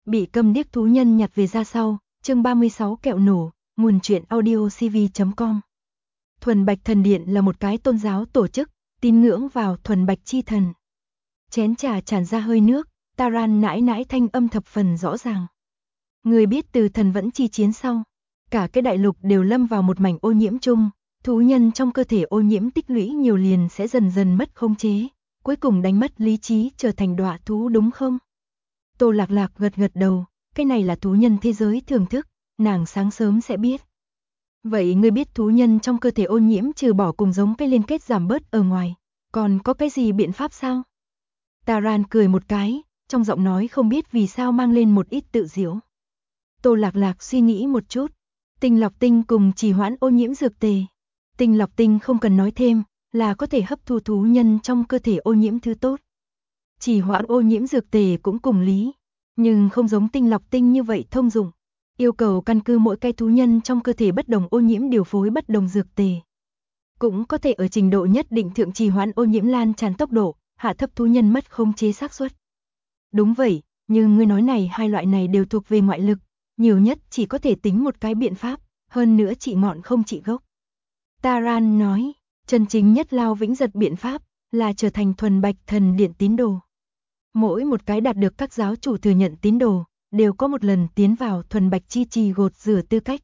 Bị câm điếc thú nhân nhặt về ra sau, chương 36 kẹo nổ, nguồn truyện audiocv.com. Thuần Bạch Thần Điện là một cái tôn giáo tổ chức, tín ngưỡng vào Thuần Bạch chi thần. Chén trà tràn ra hơi nước, Taran nãi nãi thanh âm thập phần rõ ràng. Người biết từ thần vẫn chi chiến sau, cả cái đại lục đều lâm vào một mảnh ô nhiễm chung, thú nhân trong cơ thể ô nhiễm tích lũy nhiều liền sẽ dần dần mất khống chế, cuối cùng đánh mất lý trí trở thành đọa thú đúng không? Tô Lạc Lạc gật gật đầu, cái này là thú nhân thế giới thưởng thức, nàng sáng sớm sẽ biết. Vậy ngươi biết thú nhân trong cơ thể ô nhiễm trừ bỏ cùng giống cái liên kết giảm bớt ở ngoài, còn có cái gì biện pháp sao? Taran cười một cái, trong giọng nói không biết vì sao mang lên một ít tự giễu. Tô Lạc Lạc suy nghĩ một chút, tinh lọc tinh cùng trì hoãn ô nhiễm dược tề. Tinh lọc tinh không cần nói thêm, là có thể hấp thu thú nhân trong cơ thể ô nhiễm thứ tốt. Trì hoãn ô nhiễm dược tề cũng cùng lý, nhưng không giống tinh lọc tinh như vậy thông dụng. Yêu cầu căn cứ mỗi cái thú nhân trong cơ thể bất đồng ô nhiễm điều phối bất đồng dược tề. Cũng có thể ở trình độ nhất định thượng trì hoãn ô nhiễm lan tràn tốc độ, hạ thấp thú nhân mất khống chế xác suất. Đúng vậy, nhưng ngươi nói này hai loại này đều thuộc về ngoại lực, nhiều nhất chỉ có thể tính một cái biện pháp, hơn nữa trị ngọn không trị gốc. Taran nói, chân chính nhất lao vĩnh giật biện pháp là trở thành Thuần Bạch Thần Điện tín đồ. Mỗi một cái đạt được các giáo chủ thừa nhận tín đồ, đều có một lần tiến vào Thuần Bạch chi trì gột rửa tư cách.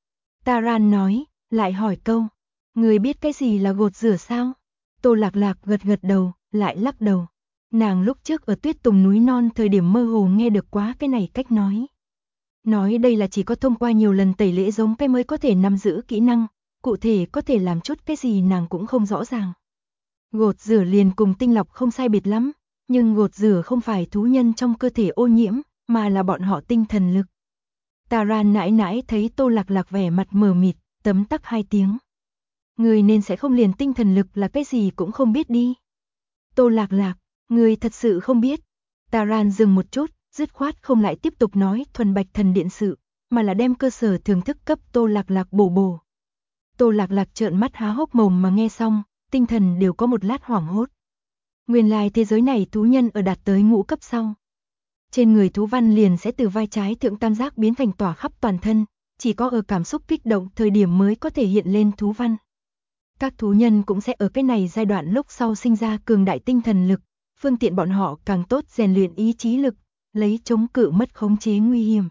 Taran nói, lại hỏi câu, người biết cái gì là gột rửa sao? Tô Lạc Lạc gật gật đầu, lại lắc đầu. Nàng lúc trước ở Tuyết Tùng núi non thời điểm mơ hồ nghe được quá cái này cách nói. Nói đây là chỉ có thông qua nhiều lần tẩy lễ giống cái mới có thể nắm giữ kỹ năng, cụ thể có thể làm chút cái gì nàng cũng không rõ ràng. Gột rửa liền cùng tinh lọc không sai biệt lắm, nhưng gột rửa không phải thú nhân trong cơ thể ô nhiễm, mà là bọn họ tinh thần lực. Taran nãi nãi thấy Tô Lạc Lạc vẻ mặt mờ mịt, tấm tắc hai tiếng. Người nên sẽ không liền tinh thần lực là cái gì cũng không biết đi. Tô Lạc Lạc, người thật sự không biết. Taran dừng một chút, dứt khoát không lại tiếp tục nói Thuần Bạch Thần Điện sự, mà là đem cơ sở thưởng thức cấp Tô Lạc Lạc bổ. Tô Lạc Lạc trợn mắt há hốc mồm mà nghe xong, tinh thần đều có một lát hoảng hốt. Nguyên lai thế giới này thú nhân ở đạt tới ngũ cấp sau. Trên người thú văn liền sẽ từ vai trái thượng tam giác biến thành tỏa khắp toàn thân, chỉ có ở cảm xúc kích động thời điểm mới có thể hiện lên thú văn. Các thú nhân cũng sẽ ở cái này giai đoạn lúc sau sinh ra cường đại tinh thần lực, phương tiện bọn họ càng tốt rèn luyện ý chí lực, lấy chống cự mất khống chế nguy hiểm.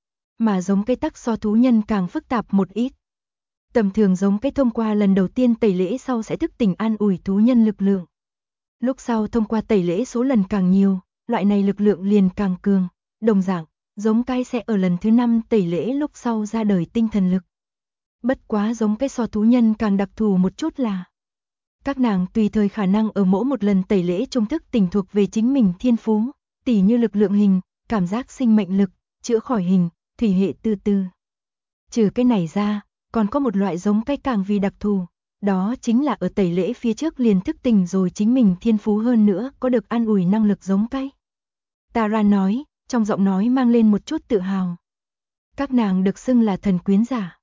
Mà giống cái tắc so thú nhân càng phức tạp một ít. Tầm thường giống cái thông qua lần đầu tiên tẩy lễ sau sẽ thức tỉnh an ủi thú nhân lực lượng. Lúc sau thông qua tẩy lễ số lần càng nhiều, loại này lực lượng liền càng cường, đồng dạng, giống cái sẽ ở lần thứ 5 tẩy lễ lúc sau ra đời tinh thần lực. Bất quá giống cái so thú nhân càng đặc thù một chút là các nàng tùy thời khả năng ở mỗi một lần tẩy lễ trung thức tỉnh thuộc về chính mình thiên phú, tỉ như lực lượng hình, cảm giác sinh mệnh lực, chữa khỏi hình, thủy hệ từ từ. Trừ cái này ra, còn có một loại giống cái càng vì đặc thù, đó chính là ở tẩy lễ phía trước liền thức tỉnh rồi chính mình thiên phú hơn nữa có được an ủi năng lực giống cái. Taran nói, trong giọng nói mang lên một chút tự hào. Các nàng được xưng là thần quyến giả.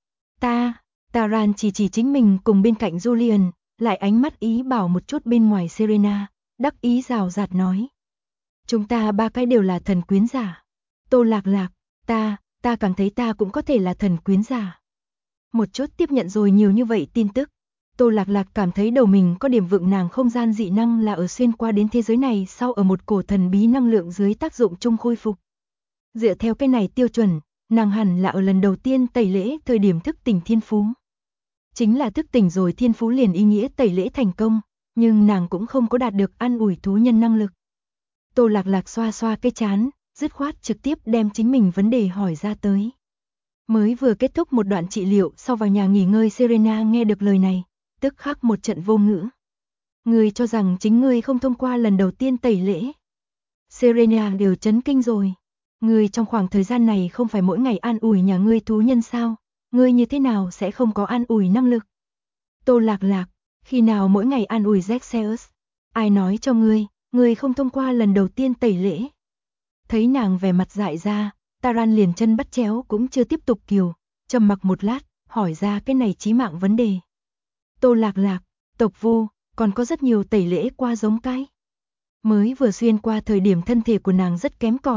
Taran chỉ chính mình cùng bên cạnh Julian, lại ánh mắt ý bảo một chút bên ngoài Serena, đắc ý rào rạt nói. Chúng ta ba cái đều là thần quyến giả. Tô Lạc Lạc, ta cảm thấy ta cũng có thể là thần quyến giả. Một chút tiếp nhận rồi nhiều như vậy tin tức. Tô Lạc Lạc cảm thấy đầu mình có điểm vựng nàng không gian dị năng là ở xuyên qua đến thế giới này sau ở một cổ thần bí năng lượng dưới tác dụng chung khôi phục. Dựa theo cái này tiêu chuẩn, nàng hẳn là ở lần đầu tiên tẩy lễ thời điểm thức tỉnh thiên phú. Chính là thức tỉnh rồi thiên phú liền ý nghĩa tẩy lễ thành công, nhưng nàng cũng không có đạt được an ủi thú nhân năng lực. Tô Lạc Lạc xoa xoa cái trán, dứt khoát trực tiếp đem chính mình vấn đề hỏi ra tới. Mới vừa kết thúc một đoạn trị liệu sau vào nhà nghỉ ngơi Serena nghe được lời này, tức khắc một trận vô ngữ. Ngươi cho rằng chính ngươi không thông qua lần đầu tiên tẩy lễ. Serena đều chấn kinh rồi. Ngươi trong khoảng thời gian này không phải mỗi ngày an ủi nhà ngươi thú nhân sao? Ngươi như thế nào sẽ không có an ủi năng lực? Tô Lạc Lạc, khi nào mỗi ngày an ủi Zexeus? Ai nói cho ngươi không thông qua lần đầu tiên tẩy lễ? Thấy nàng vẻ mặt dại ra, Taran liền chân bắt chéo cũng chưa tiếp tục kiều, trầm mặc một lát, hỏi ra cái này chí mạng vấn đề. Tô Lạc Lạc, tộc Vu, còn có rất nhiều tẩy lễ qua giống cái. Mới vừa xuyên qua thời điểm thân thể của nàng rất kém cỏi,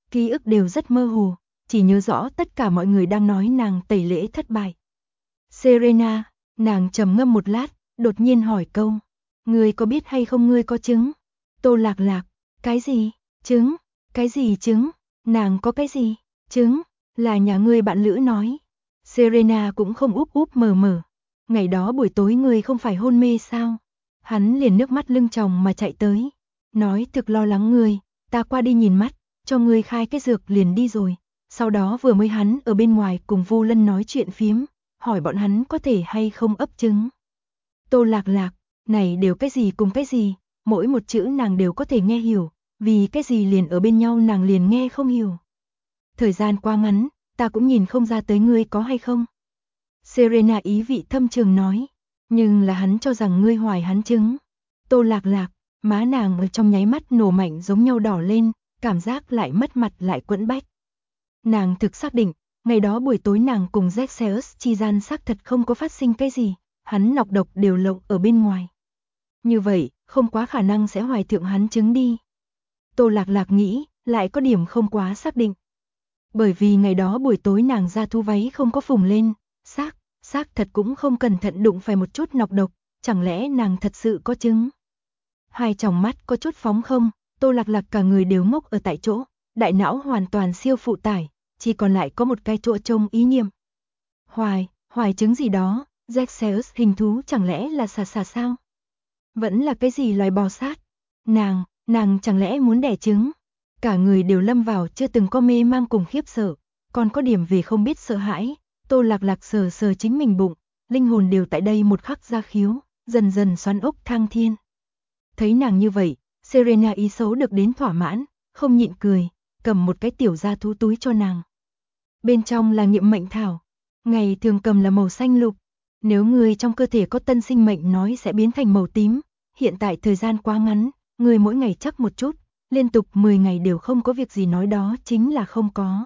ký ức đều rất mơ hồ, chỉ nhớ rõ tất cả mọi người đang nói nàng tẩy lễ thất bại. Serena, nàng trầm ngâm một lát, đột nhiên hỏi câu, ngươi có biết hay không ngươi có trứng? Tô Lạc Lạc, cái gì? Trứng? Cái gì trứng? Nàng có cái gì? Trứng? Là nhà ngươi bạn lữ nói. Serena cũng không úp úp mở mở. Ngày đó buổi tối ngươi không phải hôn mê sao? Hắn liền nước mắt lưng tròng mà chạy tới. Nói thực lo lắng ngươi, ta qua đi nhìn mắt, cho ngươi khai cái dược liền đi rồi. Sau đó vừa mới hắn ở bên ngoài cùng Vu Lân nói chuyện phiếm, hỏi bọn hắn có thể hay không ấp trứng. Tô Lạc Lạc, này đều cái gì cùng cái gì, mỗi một chữ nàng đều có thể nghe hiểu, vì cái gì liền ở bên nhau nàng liền nghe không hiểu. Thời gian quá ngắn, ta cũng nhìn không ra tới ngươi có hay không. Serena ý vị thâm trường nói, nhưng là hắn cho rằng ngươi hoài hắn trứng. Tô Lạc Lạc, má nàng ở trong nháy mắt nổ mạnh giống nhau đỏ lên, cảm giác lại mất mặt lại quẫn bách. Nàng thực xác định, ngày đó buổi tối nàng cùng Zexeus chi gian xác thật không có phát sinh cái gì, hắn nọc độc đều lộng ở bên ngoài. Như vậy, không quá khả năng sẽ hoài thượng hắn trứng đi. Tô Lạc Lạc nghĩ, lại có điểm không quá xác định. Bởi vì ngày đó buổi tối nàng ra thu váy không có phùng lên, xác thật cũng không cẩn thận đụng phải một chút nọc độc, chẳng lẽ nàng thật sự có trứng? Hai tròng mắt có chút phóng không, Tô Lạc Lạc cả người đều ngốc ở tại chỗ, đại não hoàn toàn siêu phụ tải, chỉ còn lại có một cái chỗ trông ý niệm. Hoài trứng gì đó, Zexeus hình thú chẳng lẽ là xà sao? Vẫn là cái gì loài bò sát? Nàng chẳng lẽ muốn đẻ trứng? Cả người đều lâm vào chưa từng có mê mang cùng khiếp sợ, còn có điểm về không biết sợ hãi. Tô Lạc Lạc sờ sờ chính mình bụng, linh hồn đều tại đây một khắc ra khiếu, dần dần xoắn ốc thăng thiên. Thấy nàng như vậy, Serena ý xấu được đến thỏa mãn, không nhịn cười, cầm một cái tiểu gia thú túi cho nàng. Bên trong là nghiệm mệnh thảo, ngày thường cầm là màu xanh lục, nếu người trong cơ thể có tân sinh mệnh nói sẽ biến thành màu tím, hiện tại thời gian quá ngắn, người mỗi ngày chắc một chút, liên tục 10 ngày đều không có việc gì nói đó chính là không có.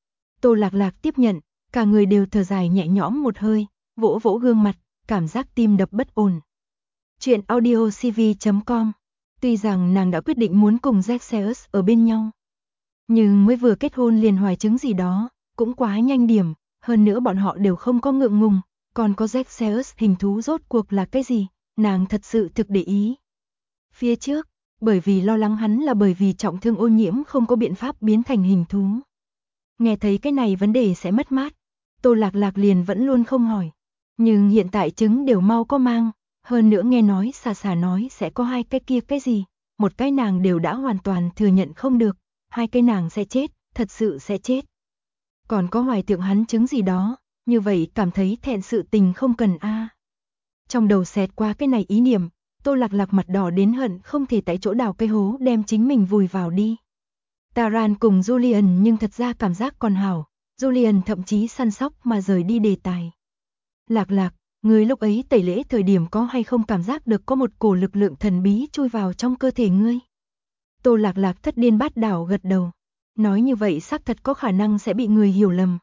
Tô Lạc Lạc tiếp nhận, cả người đều thở dài nhẹ nhõm một hơi, vỗ vỗ gương mặt, cảm giác tim đập bất ổn. Chuyện audiocv.com. Tuy rằng nàng đã quyết định muốn cùng Zexeus ở bên nhau, nhưng mới vừa kết hôn liền hoài trứng gì đó, cũng quá nhanh điểm, hơn nữa bọn họ đều không có ngượng ngùng, còn có Zexeus hình thú rốt cuộc là cái gì, nàng thật sự thực để ý. Phía trước, bởi vì lo lắng hắn là bởi vì trọng thương ô nhiễm không có biện pháp biến thành hình thú. Nghe thấy cái này vấn đề sẽ mất mát, Tô Lạc Lạc liền vẫn luôn không hỏi. Nhưng hiện tại trứng đều mau có mang, hơn nữa nghe nói xà nói sẽ có hai cái kia cái gì, một cái nàng đều đã hoàn toàn thừa nhận không được, hai cái nàng sẽ chết, thật sự sẽ chết. Còn có hoài tượng hắn trứng gì đó, như vậy cảm thấy thẹn sự tình không cần a. Trong đầu xẹt qua cái này ý niệm, Tô Lạc Lạc mặt đỏ đến hận không thể tại chỗ đào cây hố đem chính mình vùi vào đi. Taran cùng Julian nhưng thật ra cảm giác còn hảo, Julian thậm chí săn sóc mà rời đi đề tài. Lạc Lạc, ngươi lúc ấy tẩy lễ thời điểm có hay không cảm giác được có một cổ lực lượng thần bí chui vào trong cơ thể ngươi? Tô Lạc Lạc thất điên bát đảo gật đầu. Nói như vậy xác thật có khả năng sẽ bị người hiểu lầm.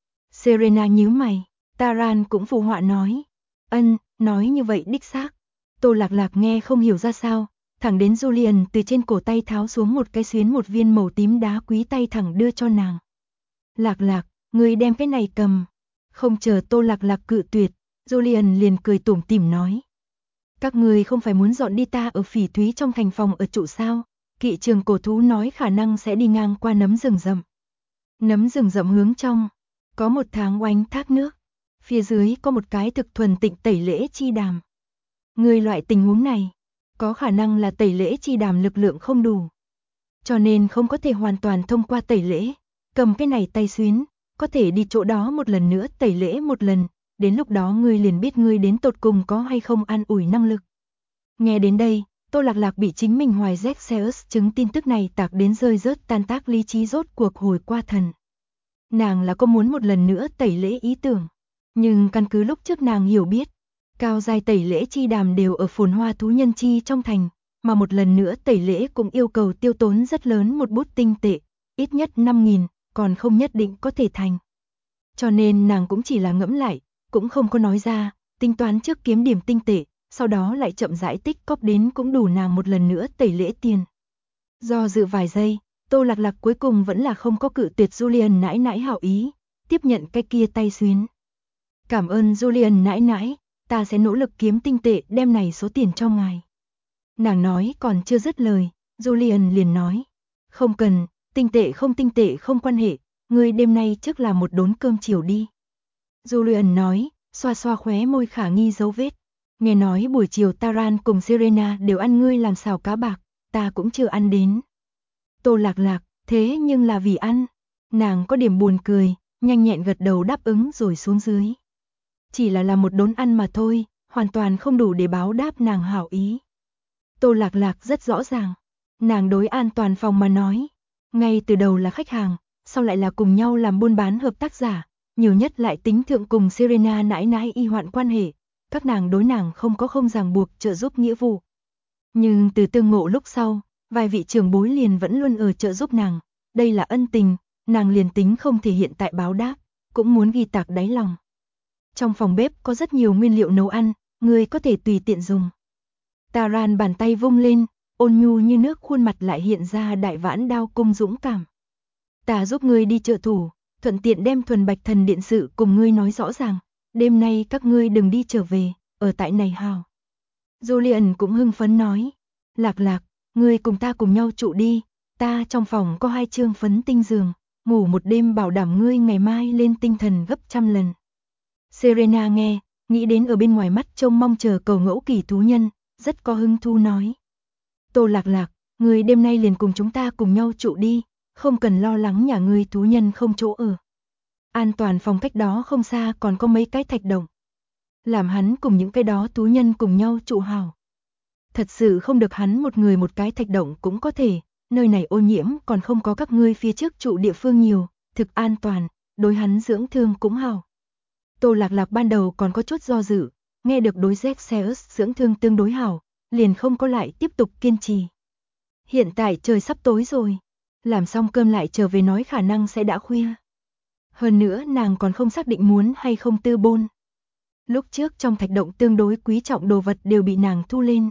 Serena nhíu mày, Taran cũng phụ họa nói. Nói như vậy đích xác. Tô Lạc Lạc nghe không hiểu ra sao, thẳng đến Julian từ trên cổ tay tháo xuống một cái xuyến một viên màu tím đá quý tay thẳng đưa cho nàng. Lạc Lạc, ngươi đem cái này cầm. Không chờ Tô Lạc Lạc cự tuyệt, Julian liền cười tủm tỉm nói. Các ngươi không phải muốn dọn đi ta ở Phỉ Thúy trong thành phòng ở trụ sao? Kỵ trường cổ thú nói khả năng sẽ đi ngang qua nấm rừng rậm. Nấm rừng rậm hướng trong, có một tháng oanh thác nước. Phía dưới có một cái thực thuần tịnh tẩy lễ chi đàm. Người loại tình huống này, có khả năng là tẩy lễ chi đàm lực lượng không đủ. Cho nên không có thể hoàn toàn thông qua tẩy lễ, cầm cái này tay xuyến, có thể đi chỗ đó một lần nữa tẩy lễ một lần, đến lúc đó ngươi liền biết ngươi đến tột cùng có hay không an ủi năng lực. Nghe đến đây, Tô Lạc Lạc bị chính mình hoài Zexeus chứng tin tức này tạc đến rơi rớt tan tác lý trí rốt cuộc hồi qua thần. Nàng là có muốn một lần nữa tẩy lễ ý tưởng, nhưng căn cứ lúc trước nàng hiểu biết, cao giai tẩy lễ chi đàm đều ở phồn hoa thú nhân chi trong thành, mà một lần nữa tẩy lễ cũng yêu cầu tiêu tốn rất lớn một bút tinh tệ, ít nhất 5.000, còn không nhất định có thể thành. Cho nên nàng cũng chỉ là ngẫm lại, cũng không có nói ra, tính toán trước kiếm điểm tinh tệ, sau đó lại chậm rãi tích cóp đến cũng đủ nàng một lần nữa tẩy lễ tiền. Do dự vài giây, Tô Lạc Lạc cuối cùng vẫn là không có cự tuyệt Julian nãi nãi hảo ý, tiếp nhận cái kia tay xuyến. Cảm ơn Julian nãi nãi, ta sẽ nỗ lực kiếm tinh tệ đem này số tiền cho ngài. Nàng nói còn chưa dứt lời, Julian liền nói, không cần, tinh tệ không quan hệ, ngươi đêm nay trước là một đốn cơm chiều đi. Julian nói, xoa xoa khóe môi khả nghi dấu vết. Nghe nói buổi chiều Taran cùng Serena đều ăn ngươi làm xào cá bạc, ta cũng chưa ăn đến. Tô Lạc Lạc, thế nhưng là vì ăn. Nàng có điểm buồn cười, nhanh nhẹn gật đầu đáp ứng rồi xuống dưới. Chỉ là một đốn ăn mà thôi, hoàn toàn không đủ để báo đáp nàng hảo ý. Tô Lạc Lạc rất rõ ràng, nàng đối An Toàn Phòng mà nói, ngay từ đầu là khách hàng, sau lại là cùng nhau làm buôn bán hợp tác giả, nhiều nhất lại tính thượng cùng Serena nãi nãi y hoạn quan hệ, các nàng đối nàng không có không ràng buộc trợ giúp nghĩa vụ. Nhưng từ tương ngộ lúc sau, vài vị trưởng bối liền vẫn luôn ở trợ giúp nàng, đây là ân tình, nàng liền tính không thể hiện tại báo đáp, cũng muốn ghi tạc đáy lòng. Trong phòng bếp có rất nhiều nguyên liệu nấu ăn, người có thể tùy tiện dùng. Taran bàn tay vung lên, ôn nhu như nước khuôn mặt lại hiện ra đại vãn đao cung dũng cảm. Ta giúp ngươi đi trợ thủ, thuận tiện đem Thuần Bạch Thần Điện sự cùng ngươi nói rõ ràng, đêm nay các ngươi đừng đi trở về, ở tại này hào. Julian cũng hưng phấn nói, Lạc Lạc, ngươi cùng ta cùng nhau trụ đi, ta trong phòng có 2 trương phấn tinh giường, ngủ một đêm bảo đảm ngươi ngày mai lên tinh thần gấp 100 lần. Serena nghe, nghĩ đến ở bên ngoài mắt trông mong chờ cầu ngẫu kỳ thú nhân, rất có hứng thú nói. Tô Lạc Lạc, ngươi đêm nay liền cùng chúng ta cùng nhau trụ đi, không cần lo lắng nhà ngươi thú nhân không chỗ ở. An Toàn Phòng cách đó không xa còn có mấy cái thạch động. Làm hắn cùng những cái đó thú nhân cùng nhau trụ hào. Thật sự không được hắn một người một cái thạch động cũng có thể, nơi này ô nhiễm còn không có các ngươi phía trước trụ địa phương nhiều, thực an toàn, đối hắn dưỡng thương cũng hào. Tô Lạc Lạc ban đầu còn có chút do dự, nghe được đối Xerxes dưỡng thương tương đối hảo, liền không có lại tiếp tục kiên trì. Hiện tại trời sắp tối rồi, làm xong cơm lại trở về nói khả năng sẽ đã khuya. Hơn nữa nàng còn không xác định muốn hay không tư bôn. Lúc trước trong thạch động tương đối quý trọng đồ vật đều bị nàng thu lên.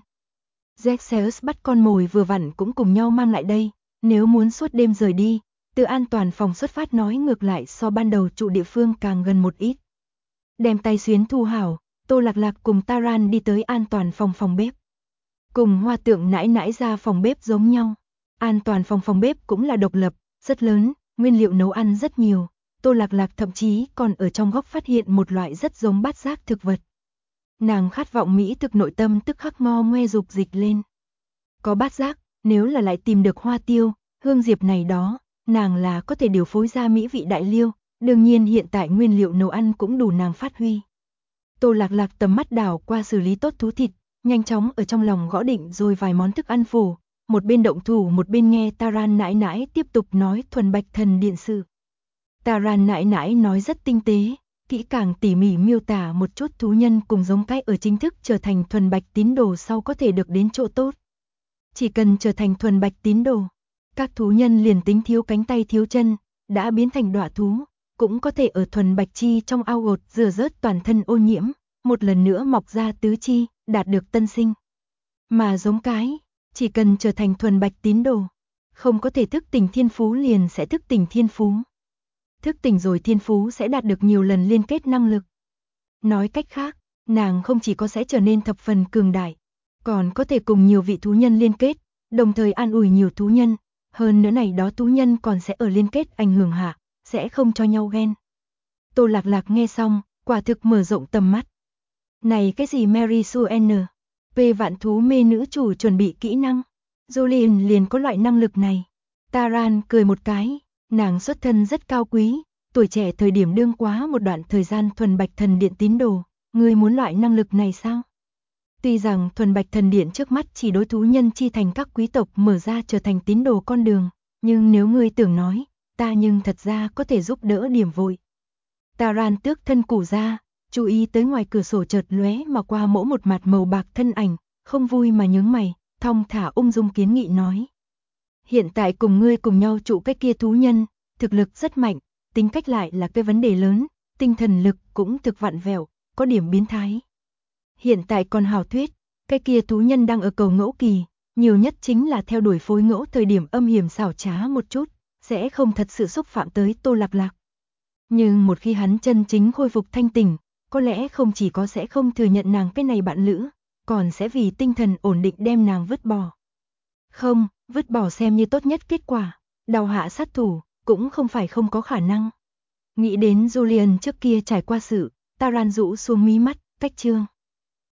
Xerxes bắt con mồi vừa vặn cũng cùng nhau mang lại đây, nếu muốn suốt đêm rời đi, từ An Toàn Phòng xuất phát nói ngược lại so ban đầu trụ địa phương càng gần một ít. Đem tay xuyến thu hảo, Tô Lạc Lạc cùng Taran đi tới An Toàn Phòng phòng bếp. Cùng Hoa Tượng nãi nãi ra phòng bếp giống nhau. An Toàn Phòng phòng bếp cũng là độc lập, rất lớn, nguyên liệu nấu ăn rất nhiều. Tô Lạc Lạc thậm chí còn ở trong góc phát hiện một loại rất giống bát giác thực vật. Nàng khát vọng mỹ thực nội tâm tức khắc ngo ngoe dục dịch lên. Có bát giác, nếu là lại tìm được hoa tiêu, hương diệp này đó, nàng là có thể điều phối ra mỹ vị đại liêu, đương nhiên hiện tại nguyên liệu nấu ăn cũng đủ nàng phát huy. Tô Lạc Lạc tầm mắt đảo qua xử lý tốt thú thịt, nhanh chóng ở trong lòng gõ định rồi vài món thức ăn phổ, một bên động thủ một bên nghe Taran nãi nãi tiếp tục nói Thuần Bạch Thần Điện sự. Taran nãi nãi nói rất tinh tế, kỹ càng tỉ mỉ miêu tả một chút thú nhân cùng giống cái ở chính thức trở thành thuần bạch tín đồ sau có thể được đến chỗ tốt. Chỉ cần trở thành thuần bạch tín đồ, các thú nhân liền tính thiếu cánh tay thiếu chân, đã biến thành đọa thú, cũng có thể ở thuần bạch chi trong ao gột rửa rớt toàn thân ô nhiễm, một lần nữa mọc ra tứ chi, đạt được tân sinh. Mà giống cái, chỉ cần trở thành thuần bạch tín đồ, không có thể thức tỉnh thiên phú liền sẽ thức tỉnh thiên phú. Thức tỉnh rồi thiên phú sẽ đạt được nhiều lần liên kết năng lực. Nói cách khác, nàng không chỉ có sẽ trở nên thập phần cường đại, còn có thể cùng nhiều vị thú nhân liên kết, đồng thời an ủi nhiều thú nhân, hơn nữa này đó thú nhân còn sẽ ở liên kết ảnh hưởng hạ, sẽ không cho nhau ghen. Tô Lạc Lạc nghe xong, quả thực mở rộng tầm mắt. Này cái gì Mary Sue N. Về vạn thú mê nữ chủ chuẩn bị kỹ năng, Julian liền có loại năng lực này. Taran cười một cái. Nàng xuất thân rất cao quý, tuổi trẻ thời điểm đương quá một đoạn thời gian Thuần Bạch Thần Điện tín đồ, ngươi muốn loại năng lực này sao? Tuy rằng Thuần Bạch Thần Điện trước mắt chỉ đối thú nhân chi thành các quý tộc mở ra trở thành tín đồ con đường, nhưng nếu ngươi tưởng nói, ta nhưng thật ra có thể giúp đỡ điểm vội. Taran tước thân củ ra, chú ý tới ngoài cửa sổ chợt lóe mà qua mỗi một mặt màu bạc thân ảnh, không vui mà nhướng mày, thong thả ung dung kiến nghị nói. Hiện tại cùng ngươi cùng nhau trụ cái kia thú nhân, thực lực rất mạnh, tính cách lại là cái vấn đề lớn, tinh thần lực cũng thực vặn vẹo, có điểm biến thái. Hiện tại còn hảo thuyết, cái kia thú nhân đang ở cầu ngẫu kỳ, nhiều nhất chính là theo đuổi phối ngẫu thời điểm âm hiểm xảo trá một chút, sẽ không thật sự xúc phạm tới Tô Lạc Lạc. Nhưng một khi hắn chân chính khôi phục thanh tỉnh, có lẽ không chỉ có sẽ không thừa nhận nàng cái này bạn lữ, còn sẽ vì tinh thần ổn định đem nàng vứt bỏ. Không, vứt bỏ xem như tốt nhất kết quả, đào hạ sát thủ, cũng không phải không có khả năng. Nghĩ đến Julian trước kia trải qua sự, Taran rũ xuống mí mắt, cách chương.